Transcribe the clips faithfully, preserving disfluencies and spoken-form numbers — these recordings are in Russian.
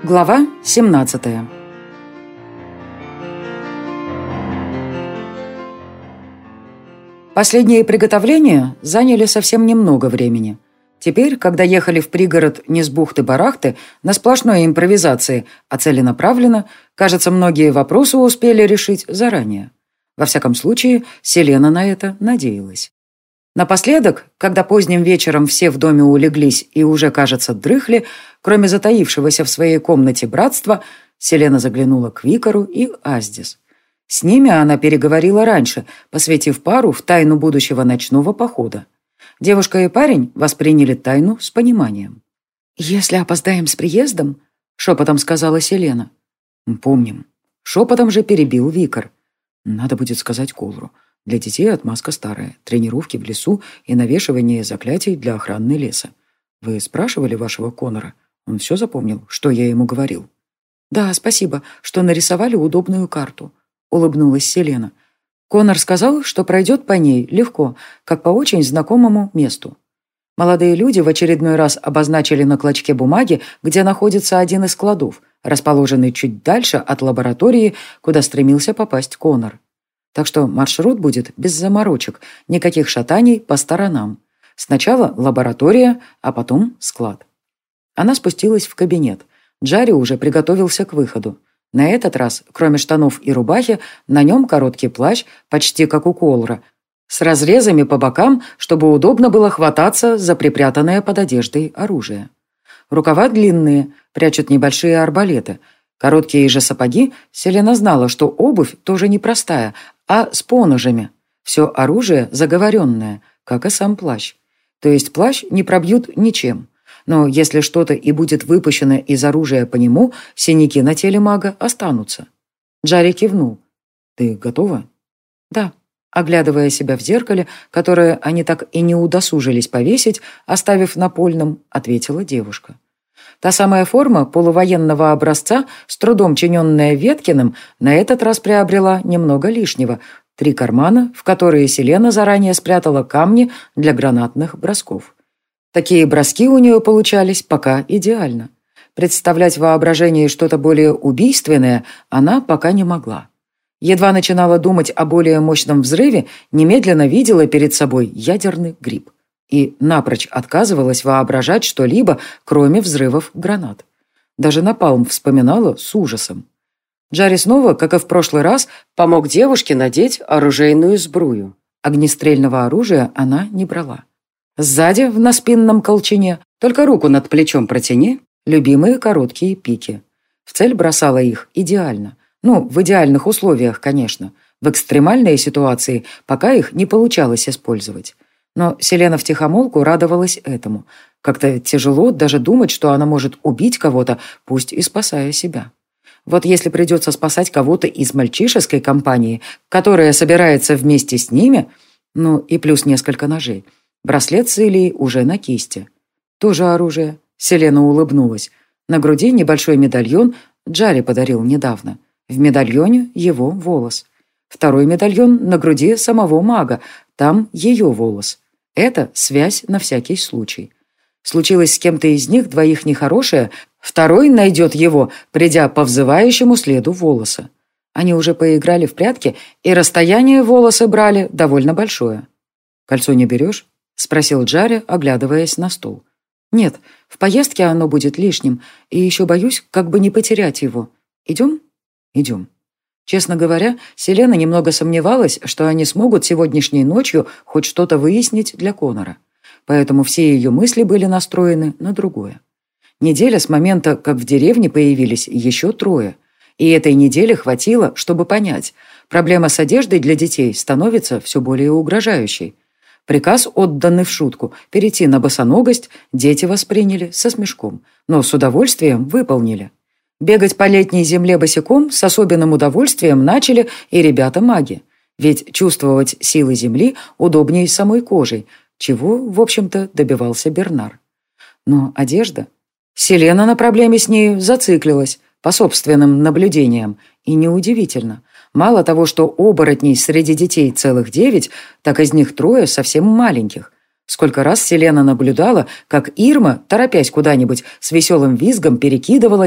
Глава семнадцатая. Последние приготовления заняли совсем немного времени. Теперь, когда ехали в пригород не с бухты-барахты, на сплошной импровизации, а целенаправленно, кажется, многие вопросы успели решить заранее. Во всяком случае, Селена на это надеялась. Напоследок, когда поздним вечером все в доме улеглись и уже, кажется, дрыхли, кроме затаившегося в своей комнате братства, Селена заглянула к Викару и Аздис. С ними она переговорила раньше, посвятив пару в тайну будущего ночного похода. Девушка и парень восприняли тайну с пониманием. «Если опоздаем с приездом», — шепотом сказала Селена. «Помним». Шепотом же перебил Викар. «Надо будет сказать Колру. Для детей отмазка старая, тренировки в лесу и навешивание заклятий для охраны леса. Вы спрашивали вашего Конора? Он все запомнил, что я ему говорил?» «Да, спасибо, что нарисовали удобную карту», — улыбнулась Селена. Конор сказал, что пройдет по ней легко, как по очень знакомому месту. Молодые люди в очередной раз обозначили на клочке бумаги, где находится один из складов, расположенный чуть дальше от лаборатории, куда стремился попасть Конор. Так что маршрут будет без заморочек, никаких шатаний по сторонам. Сначала лаборатория, а потом склад. Она спустилась в кабинет. Джарри уже приготовился к выходу. На этот раз, кроме штанов и рубахи, на нем короткий плащ, почти как у Колра, с разрезами по бокам, чтобы удобно было хвататься за припрятанное под одеждой оружие. Рукава длинные, прячут небольшие арбалеты. Короткие же сапоги, Селена знала, что обувь тоже непростая, а с поножами. Все оружие заговоренное, как и сам плащ. То есть плащ не пробьют ничем. Но если что-то и будет выпущено из оружия по нему, синяки на теле мага останутся. Джарри кивнул. «Ты готова?» «Да», оглядывая себя в зеркале, которое они так и не удосужились повесить, оставив напольным, ответила девушка. Та самая форма полувоенного образца, с трудом чиненная Веткиным, на этот раз приобрела немного лишнего. Три кармана, в которые Селена заранее спрятала камни для гранатных бросков. Такие броски у нее получались пока идеально. Представлять в воображении что-то более убийственное она пока не могла. Едва начинала думать о более мощном взрыве, немедленно видела перед собой ядерный гриб. И напрочь отказывалась воображать что-либо, кроме взрывов гранат. Даже напалм вспоминала с ужасом. Джарри снова, как и в прошлый раз, помог девушке надеть оружейную сбрую. Огнестрельного оружия она не брала. Сзади, в наспинном колчане, только руку над плечом протяни, любимые короткие пики. В цель бросала их идеально. Ну, в идеальных условиях, конечно. В экстремальной ситуации пока их не получалось использовать. Но Селена втихомолку радовалась этому. Как-то тяжело даже думать, что она может убить кого-то, пусть и спасая себя. Вот если придется спасать кого-то из мальчишеской компании, которая собирается вместе с ними, ну и плюс несколько ножей. Браслет с Илией уже на кисти. Тоже оружие. Селена улыбнулась. На груди небольшой медальон Джарри подарил недавно. В медальоне его волос. Второй медальон на груди самого мага. Там ее волос. Это связь на всякий случай. Случилось с кем-то из них двоих нехорошее, второй найдет его, придя по взывающему следу волоса. Они уже поиграли в прятки, и расстояние волосы брали довольно большое. «Кольцо не берешь?» — спросил Джарри, оглядываясь на стол. «Нет, в поездке оно будет лишним, и еще боюсь, как бы не потерять его. Идем?» «Идем». Честно говоря, Селена немного сомневалась, что они смогут сегодняшней ночью хоть что-то выяснить для Конора. Поэтому все ее мысли были настроены на другое. Неделя с момента, как в деревне появились еще трое. И этой недели хватило, чтобы понять, проблема с одеждой для детей становится все более угрожающей. Приказ, отданный в шутку, перейти на босоногость, дети восприняли со смешком, но с удовольствием выполнили. Бегать по летней земле босиком с особенным удовольствием начали и ребята-маги. Ведь чувствовать силы земли удобнее самой кожей, чего, в общем-то, добивался Бернар. Но одежда... Селена на проблеме с нею зациклилась, по собственным наблюдениям, и неудивительно. Мало того, что оборотней среди детей целых девять, так из них трое совсем маленьких. Сколько раз Селена наблюдала, как Ирма, торопясь куда-нибудь, с веселым визгом перекидывалась,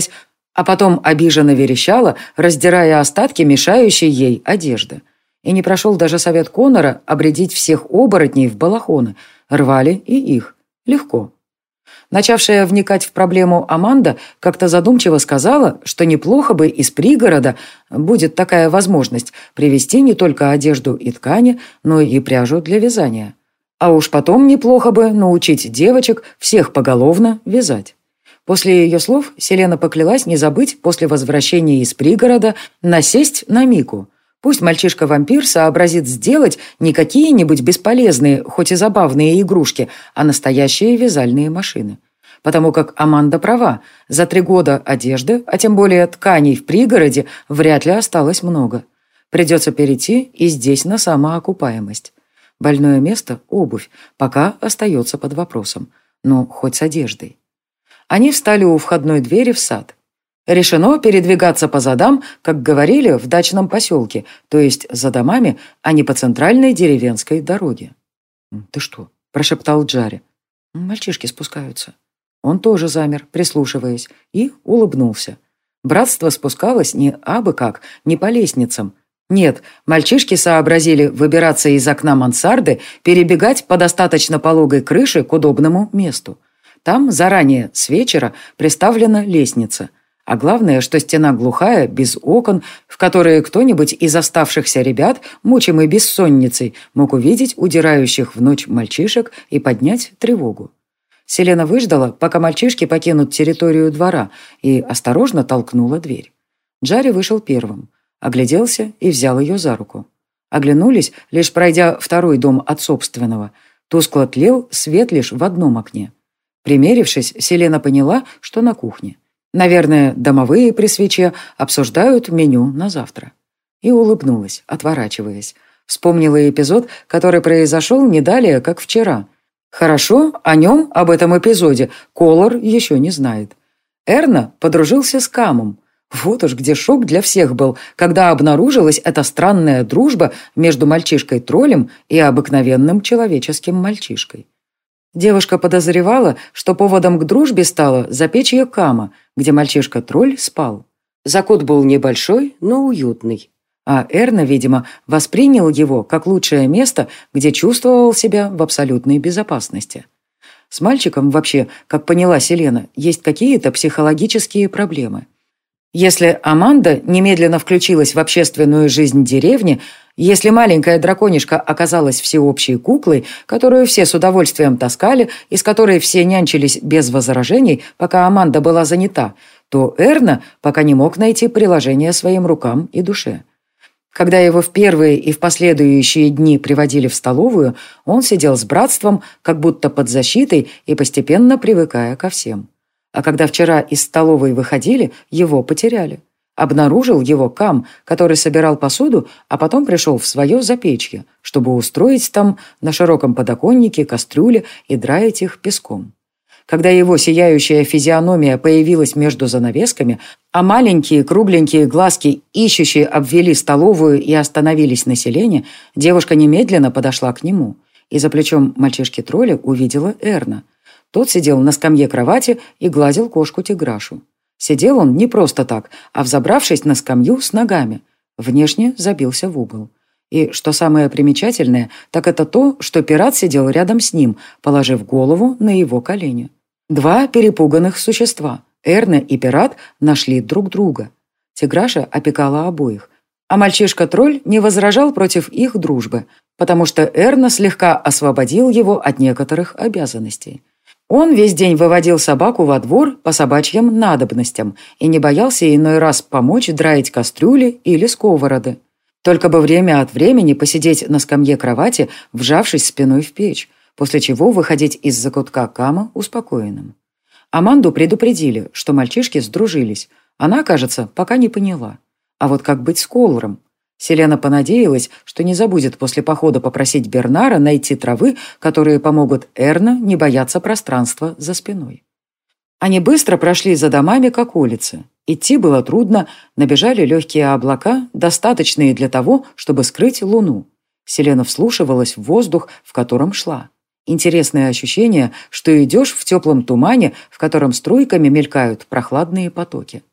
А потом обиженно верещала, раздирая остатки мешающей ей одежды. И не прошел даже совет Конора обрядить всех оборотней в балахоны. Рвали и их. Легко. Начавшая вникать в проблему Аманда как-то задумчиво сказала, что неплохо бы из пригорода, будет такая возможность, привезти не только одежду и ткани, но и пряжу для вязания. А уж потом неплохо бы научить девочек всех поголовно вязать. После ее слов Селена поклялась не забыть после возвращения из пригорода насесть на Мику. Пусть мальчишка-вампир сообразит сделать не какие-нибудь бесполезные, хоть и забавные игрушки, а настоящие вязальные машины. Потому как Аманда права, за три года одежды, а тем более тканей в пригороде, вряд ли осталось много. Придется перейти и здесь на самоокупаемость. Больное место – обувь, пока остается под вопросом. Но хоть с одеждой. Они встали у входной двери в сад. Решено передвигаться по задам, как говорили, в дачном поселке, то есть за домами, а не по центральной деревенской дороге. «Ты что?» – прошептал Джарри. «Мальчишки спускаются». Он тоже замер, прислушиваясь, и улыбнулся. Братство спускалось не абы как, не по лестницам. Нет, мальчишки сообразили выбираться из окна мансарды, перебегать по достаточно пологой крыше к удобному месту. Там заранее, с вечера, приставлена лестница. А главное, что стена глухая, без окон, в которые кто-нибудь из оставшихся ребят, мучимый бессонницей, мог увидеть удирающих в ночь мальчишек и поднять тревогу. Селена выждала, пока мальчишки покинут территорию двора, и осторожно толкнула дверь. Джарри вышел первым, огляделся и взял ее за руку. Оглянулись, лишь пройдя второй дом от собственного. Тускло тлел свет лишь в одном окне. Примерившись, Селена поняла, что на кухне. Наверное, домовые при свече обсуждают меню на завтра. И улыбнулась, отворачиваясь. Вспомнила эпизод, который произошел не далее, как вчера. Хорошо, о нем, об этом эпизоде, Колор еще не знает. Эрна подружился с Камом. Вот уж где шок для всех был, когда обнаружилась эта странная дружба между мальчишкой-троллем и обыкновенным человеческим мальчишкой. Девушка подозревала, что поводом к дружбе стало запечье Кама, где мальчишка-тролль спал. Закут был небольшой, но уютный. А Эрна, видимо, воспринял его как лучшее место, где чувствовал себя в абсолютной безопасности. С мальчиком вообще, как поняла Селена, есть какие-то психологические проблемы. Если Аманда немедленно включилась в общественную жизнь деревни, если маленькая драконишка оказалась всеобщей куклой, которую все с удовольствием таскали и с которой все нянчились без возражений, пока Аманда была занята, то Эрна пока не мог найти приложение своим рукам и душе. Когда его в первые и в последующие дни приводили в столовую, он сидел с братством, как будто под защитой и постепенно привыкая ко всем. А когда вчера из столовой выходили, его потеряли. Обнаружил его Кам, который собирал посуду, а потом пришел в свое запечье, чтобы устроить там на широком подоконнике кастрюли и драить их песком. Когда его сияющая физиономия появилась между занавесками, а маленькие кругленькие глазки ищущие обвели столовую и остановились на Селене, девушка немедленно подошла к нему. И за плечом мальчишки-тролля увидела Эрна. Тот сидел на скамье кровати и гладил кошку-тиграшу. Сидел он не просто так, а взобравшись на скамью с ногами. Внешне забился в угол. И, что самое примечательное, так это то, что пират сидел рядом с ним, положив голову на его колени. Два перепуганных существа, Эрна и пират, нашли друг друга. Тиграша опекала обоих. А мальчишка-тролль не возражал против их дружбы, потому что Эрна слегка освободил его от некоторых обязанностей. Он весь день выводил собаку во двор по собачьим надобностям и не боялся иной раз помочь драить кастрюли или сковороды. Только бы время от времени посидеть на скамье кровати, вжавшись спиной в печь, после чего выходить из закутка Кама успокоенным. Аманду предупредили, что мальчишки сдружились. Она, кажется, пока не поняла. А вот как быть с Колором? Селена понадеялась, что не забудет после похода попросить Бернара найти травы, которые помогут Эрна не бояться пространства за спиной. Они быстро прошли за домами к околице. Идти было трудно, набежали легкие облака, достаточные для того, чтобы скрыть луну. Селена вслушивалась в воздух, в котором шла. Интересное ощущение, что идешь в теплом тумане, в котором струйками мелькают прохладные потоки.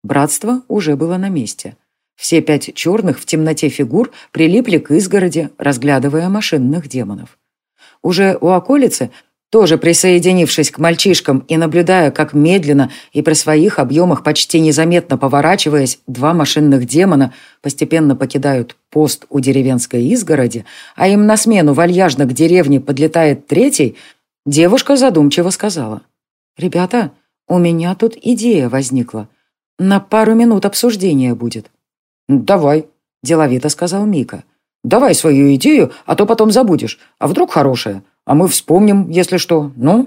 Братство уже было на месте. Все пять черных в темноте фигур прилипли к изгороди, разглядывая машинных демонов. Уже у околицы, тоже присоединившись к мальчишкам и наблюдая, как медленно и при своих объемах почти незаметно поворачиваясь, два машинных демона постепенно покидают пост у деревенской изгороди, а им на смену вальяжно к деревне подлетает третий, девушка задумчиво сказала: «Ребята, у меня тут идея возникла. На пару минут обсуждения будет». «Давай», – деловито сказал Мика. «Давай свою идею, а то потом забудешь. А вдруг хорошая? А мы вспомним, если что. Ну?»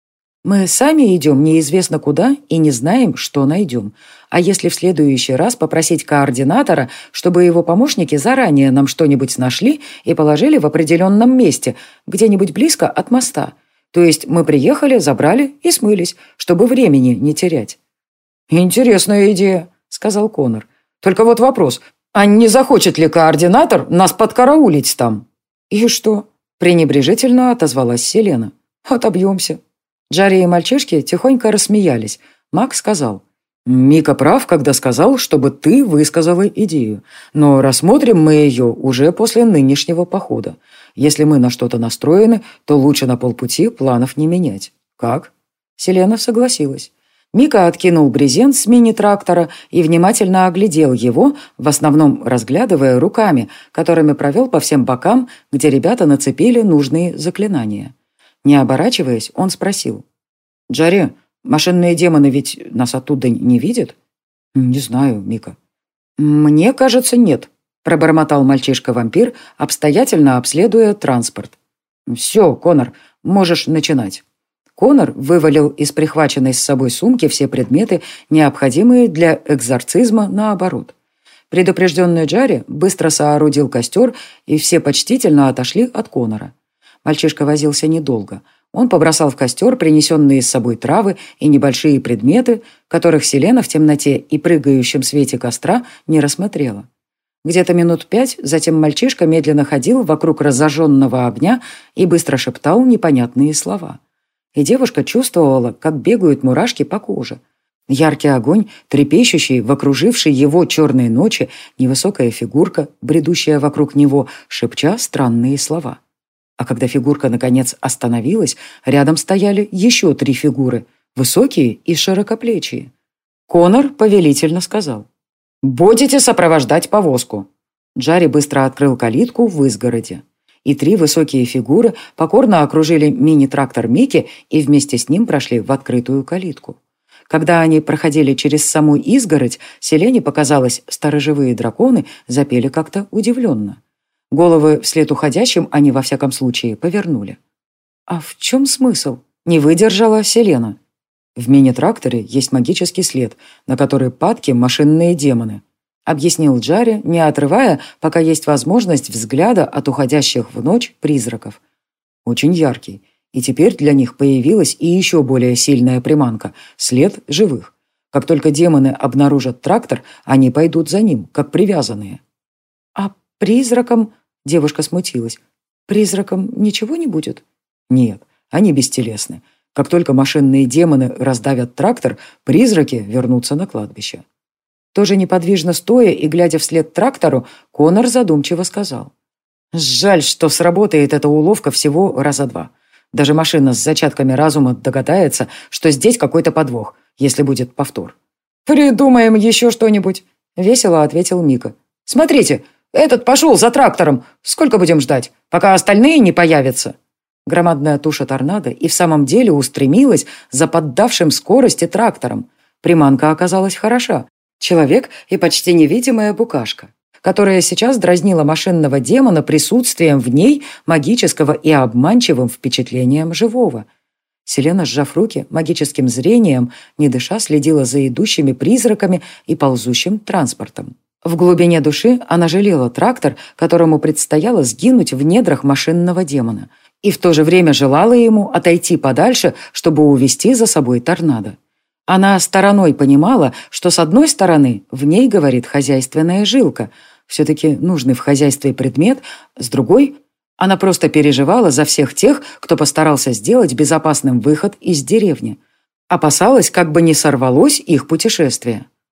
«Мы сами идем неизвестно куда и не знаем, что найдем. А если в следующий раз попросить координатора, чтобы его помощники заранее нам что-нибудь нашли и положили в определенном месте, где-нибудь близко от моста? То есть мы приехали, забрали и смылись, чтобы времени не терять». «Интересная идея», – сказал Конор. «Только вот вопрос, а не захочет ли координатор нас подкараулить там?» «И что?» – пренебрежительно отозвалась Селена. «Отобьемся». Джарри и мальчишки тихонько рассмеялись. Мак сказал: «Мика прав, когда сказал, чтобы ты высказала идею. Но рассмотрим мы ее уже после нынешнего похода. Если мы на что-то настроены, то лучше на полпути планов не менять. Как?» Селена согласилась. Мика откинул брезент с мини-трактора и внимательно оглядел его, в основном разглядывая руками, которыми провел по всем бокам, где ребята нацепили нужные заклинания. Не оборачиваясь, он спросил: «Джарри, машинные демоны ведь нас оттуда не видят?» «Не знаю, Мика». «Мне кажется, нет», – пробормотал мальчишка-вампир, обстоятельно обследуя транспорт. «Все, Конор, можешь начинать». Конор вывалил из прихваченной с собой сумки все предметы, необходимые для экзорцизма, наоборот. Предупрежденный Джарри быстро соорудил костер, и все почтительно отошли от Конора. Мальчишка возился недолго. Он побросал в костер принесенные с собой травы и небольшие предметы, которых Селена в темноте и прыгающем свете костра не рассмотрела. Где-то минут пять затем мальчишка медленно ходил вокруг разожженного огня и быстро шептал непонятные слова. И девушка чувствовала, как бегают мурашки по коже. Яркий огонь, трепещущий в окружившей его черной ночи, невысокая фигурка, бредущая вокруг него, шепча странные слова. А когда фигурка, наконец, остановилась, рядом стояли еще три фигуры, высокие и широкоплечие. Конор повелительно сказал: «Будете сопровождать повозку». Джарри быстро открыл калитку в изгороде. И три высокие фигуры покорно окружили мини-трактор Мики и вместе с ним прошли в открытую калитку. Когда они проходили через саму изгородь, Селене показалось, сторожевые драконы запели как-то удивленно. Головы вслед уходящим они, во всяком случае, повернули. «А в чем смысл?» – не выдержала Селена. «В мини-тракторе есть магический след, на который падки машинные демоны», – объяснил Джарри, не отрывая, пока есть возможность взгляда от уходящих в ночь призраков. «Очень яркий, и теперь для них появилась и еще более сильная приманка – след живых. Как только демоны обнаружат трактор, они пойдут за ним, как привязанные». «А призракам?» – девушка смутилась. «Призракам ничего не будет?» «Нет, они бестелесны. Как только машинные демоны раздавят трактор, призраки вернутся на кладбище». Тоже неподвижно стоя и глядя вслед трактору, Конор задумчиво сказал: «Жаль, что сработает эта уловка всего раза два. Даже машина с зачатками разума догадается, что здесь какой-то подвох, если будет повтор». «Придумаем еще что-нибудь», — весело ответил Мика. «Смотрите, этот пошел за трактором. Сколько будем ждать, пока остальные не появятся?» Громадная туша торнадо и в самом деле устремилась за поддавшим скорости трактором. Приманка оказалась хороша. Человек и почти невидимая букашка, которая сейчас дразнила машинного демона присутствием в ней магического и обманчивым впечатлением живого. Селена, сжав руки, магическим зрением, не дыша, следила за идущими призраками и ползущим транспортом. В глубине души она жалела трактор, которому предстояло сгинуть в недрах машинного демона, и в то же время желала ему отойти подальше, чтобы увести за собой торнадо. Она стороной понимала, что с одной стороны в ней говорит хозяйственная жилка, все-таки нужный в хозяйстве предмет, с другой она просто переживала за всех тех, кто постарался сделать безопасным выход из деревни. Опасалась, как бы не сорвалось их путешествие.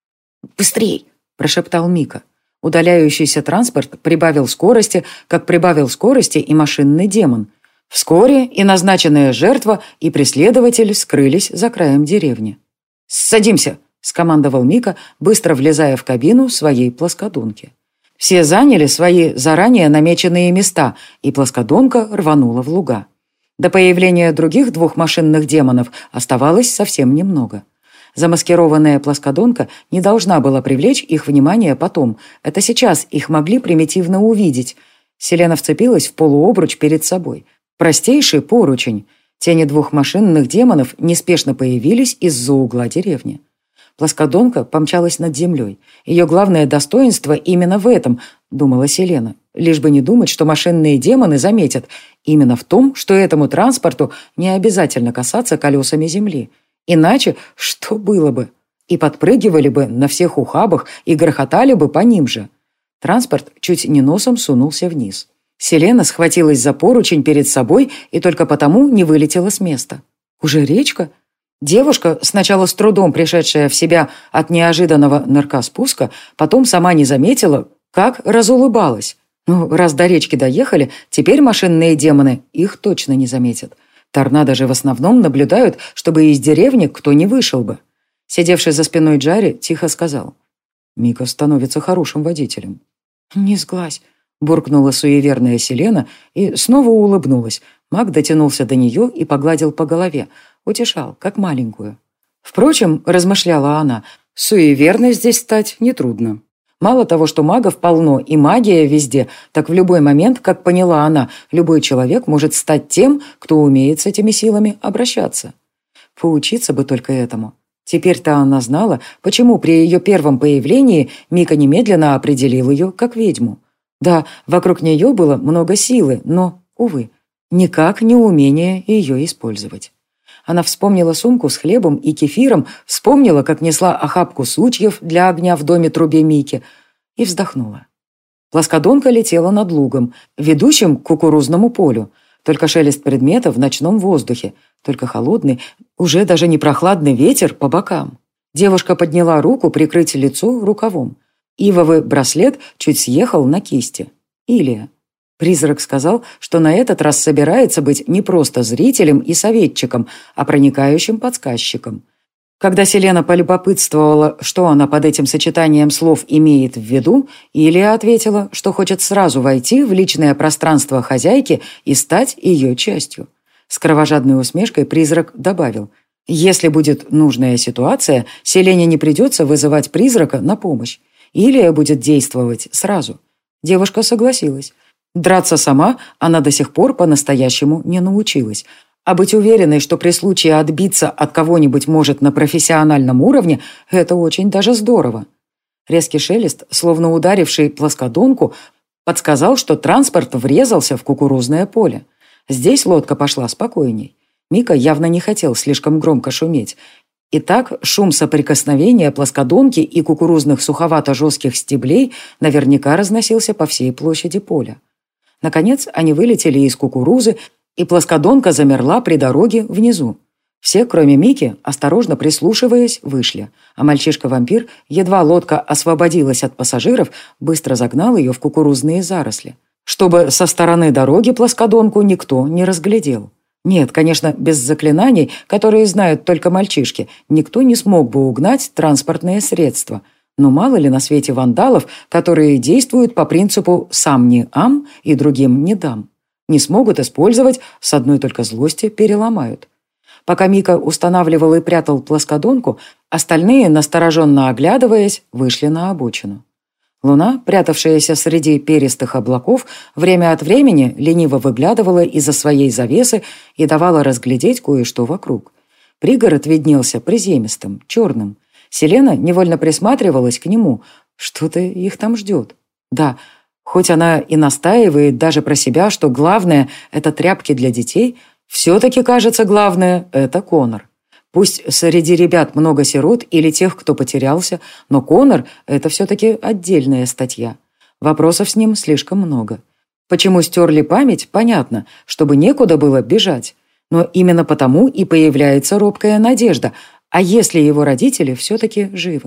«Быстрей!» – прошептал Мика. Удаляющийся транспорт прибавил скорости, как прибавил скорости и машинный демон. Вскоре и назначенная жертва, и преследователь скрылись за краем деревни. «Садимся!» – скомандовал Мика, быстро влезая в кабину своей плоскодонки. Все заняли свои заранее намеченные места, и плоскодонка рванула в луга. До появления других двух машинных демонов оставалось совсем немного. Замаскированная плоскодонка не должна была привлечь их внимание потом. Это сейчас их могли примитивно увидеть. Селена вцепилась в полуобруч перед собой. Простейший поручень. Тени двух машинных демонов неспешно появились из-за угла деревни. Плоскодонка помчалась над землей. Ее главное достоинство именно в этом, думала Селена. Лишь бы не думать, что машинные демоны заметят. Именно в том, что этому транспорту не обязательно касаться колесами земли. Иначе что было бы? И подпрыгивали бы на всех ухабах и грохотали бы по ним же. Транспорт чуть не носом сунулся вниз. Селена схватилась за поручень перед собой и только потому не вылетела с места. Уже речка? Девушка, сначала с трудом пришедшая в себя от неожиданного наркоспуска, потом сама не заметила, как разулыбалась. Ну, раз до речки доехали, теперь машинные демоны их точно не заметят. Торнадо же в основном наблюдают, чтобы из деревни кто не вышел бы. Сидевший за спиной Джари тихо сказал: «Мика становится хорошим водителем». «Не сглазь», — буркнула суеверная Селена и снова улыбнулась. Маг дотянулся до нее и погладил по голове, утешал, как маленькую. Впрочем, размышляла она, суеверной здесь стать нетрудно. Мало того, что магов полно и магия везде, так в любой момент, как поняла она, любой человек может стать тем, кто умеет с этими силами обращаться. Поучиться бы только этому. Теперь-то она знала, почему при ее первом появлении Мика немедленно определил ее как ведьму. Да, вокруг нее было много силы, но, увы, никак не умение ее использовать. Она вспомнила сумку с хлебом и кефиром, вспомнила, как несла охапку сучьев для огня в доме трубе Мики, и вздохнула. Плоскодонка летела над лугом, ведущим к кукурузному полю. Только шелест предметов в ночном воздухе, только холодный, уже даже не прохладный ветер по бокам. Девушка подняла руку прикрыть лицо рукавом. Ивовый браслет чуть съехал на кисти. Илия. Призрак сказал, что на этот раз собирается быть не просто зрителем и советчиком, а проникающим подсказчиком. Когда Селена полюбопытствовала, что она под этим сочетанием слов имеет в виду, Илия ответила, что хочет сразу войти в личное пространство хозяйки и стать ее частью. С кровожадной усмешкой призрак добавил: «Если будет нужная ситуация, Селене не придется вызывать призрака на помощь. Илия будет действовать сразу». Девушка согласилась. Драться сама она до сих пор по-настоящему не научилась. А быть уверенной, что при случае отбиться от кого-нибудь может на профессиональном уровне, это очень даже здорово. Резкий шелест, словно ударивший плоскодонку, подсказал, что транспорт врезался в кукурузное поле. Здесь лодка пошла спокойней. Мика явно не хотел слишком громко шуметь. Итак, шум соприкосновения плоскодонки и кукурузных суховато-жестких стеблей наверняка разносился по всей площади поля. Наконец, они вылетели из кукурузы, и плоскодонка замерла при дороге внизу. Все, кроме Мики, осторожно прислушиваясь, вышли, а мальчишка-вампир, едва лодка освободилась от пассажиров, быстро загнал ее в кукурузные заросли, чтобы со стороны дороги плоскодонку никто не разглядел. Нет, конечно, без заклинаний, которые знают только мальчишки, никто не смог бы угнать транспортное средство. Но мало ли на свете вандалов, которые действуют по принципу «сам не ам» и другим не дам. Не смогут использовать, с одной только злости переломают. Пока Мика устанавливал и прятал плоскодонку, остальные, настороженно оглядываясь, вышли на обочину. Луна, прятавшаяся среди перистых облаков, время от времени лениво выглядывала из-за своей завесы и давала разглядеть кое-что вокруг. Пригород виднелся приземистым, черным. Селена невольно присматривалась к нему. Что-то их там ждет. Да, хоть она и настаивает даже про себя, что главное – это тряпки для детей, все-таки, кажется, главное – это Конор. Пусть среди ребят много сирот или тех, кто потерялся, но Конор – это все-таки отдельная статья. Вопросов с ним слишком много. Почему стерли память, понятно, чтобы некуда было бежать. Но именно потому и появляется робкая надежда. А если его родители все-таки живы?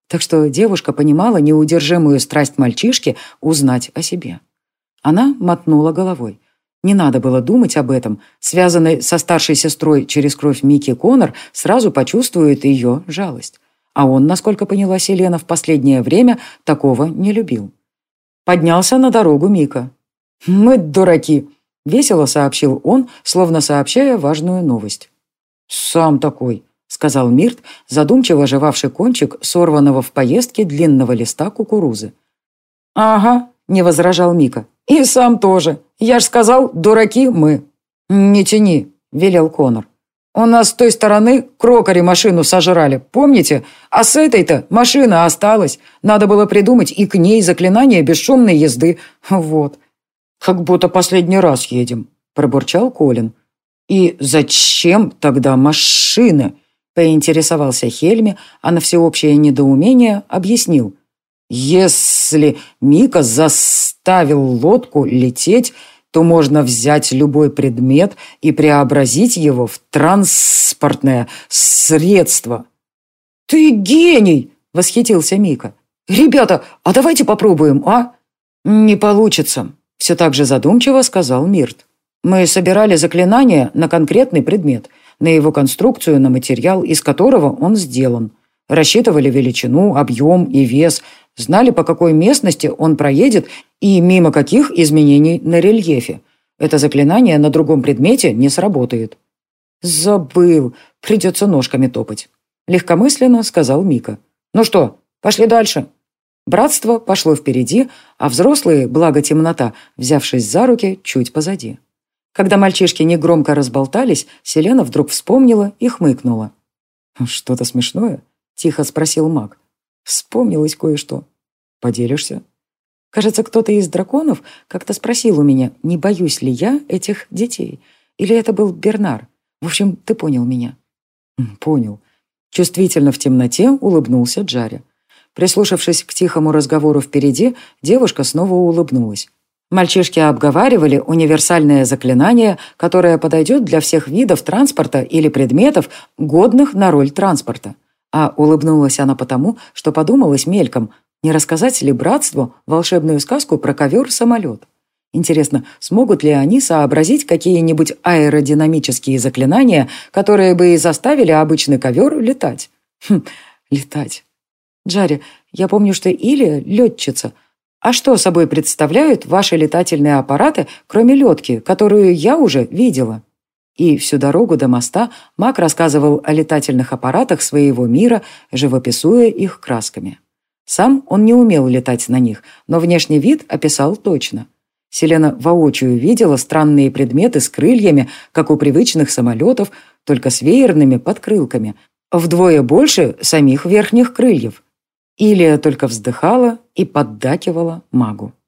Так что девушка понимала неудержимую страсть мальчишки узнать о себе. Она мотнула головой. Не надо было думать об этом. Связанный со старшей сестрой через кровь Микки Коннор сразу почувствует ее жалость. А он, насколько поняла Селена, в последнее время такого не любил. Поднялся на дорогу Мика. «Мы дураки», — весело сообщил он, словно сообщая важную новость. «Сам такой», — сказал Мирт, задумчиво жевавший кончик сорванного в поездке длинного листа кукурузы. «Ага», — не возражал Мика. «И сам тоже. Я ж сказал, дураки мы». «Не тяни», — велел Коннор. «У нас с той стороны крокари машину сожрали, помните? А с этой-то машина осталась. Надо было придумать и к ней заклинание бесшумной езды. Вот». «Как будто последний раз едем», — пробурчал Колин. «И зачем тогда машины?» — поинтересовался Хельми, а на всеобщее недоумение объяснил. «Если Мика заставил лодку лететь, то можно взять любой предмет и преобразить его в транспортное средство». «Ты гений!» — восхитился Мика. «Ребята, а давайте попробуем, а?» «Не получится», — все так же задумчиво сказал Мирт. «Мы собирали заклинание на конкретный предмет, на его конструкцию, на материал, из которого он сделан. Рассчитывали величину, объем и вес, знали, по какой местности он проедет и мимо каких изменений на рельефе. Это заклинание на другом предмете не сработает». «Забыл. Придется ножками топать», — легкомысленно сказал Мика. «Ну что, пошли дальше». Братство пошло впереди, а взрослые, благо темнота, взявшись за руки, чуть позади. Когда мальчишки негромко разболтались, Селена вдруг вспомнила и хмыкнула. «Что-то смешное?» — тихо спросил маг. «Вспомнилось кое-что. Поделишься?» Кажется, кто-то из драконов как-то спросил у меня, не боюсь ли я этих детей. Или это был Бернар. В общем, ты понял меня. Понял. Чувствительно в темноте улыбнулся Джарри. Прислушавшись к тихому разговору впереди, девушка снова улыбнулась. Мальчишки обговаривали универсальное заклинание, которое подойдет для всех видов транспорта или предметов, годных на роль транспорта. А улыбнулась она потому, что подумалась мельком, не рассказать ли братству волшебную сказку про ковер-самолет. Интересно, смогут ли они сообразить какие-нибудь аэродинамические заклинания, которые бы и заставили обычный ковер летать? Хм, летать. Джарри, я помню, что Илия — летчица. А что собой представляют ваши летательные аппараты, кроме летки, которую я уже видела?» И всю дорогу до моста маг рассказывал о летательных аппаратах своего мира, живописуя их красками. Сам он не умел летать на них, но внешний вид описал точно. Селена воочию видела странные предметы с крыльями, как у привычных самолетов, только с веерными подкрылками, вдвое больше самих верхних крыльев. Илия только вздыхала и поддакивала магу.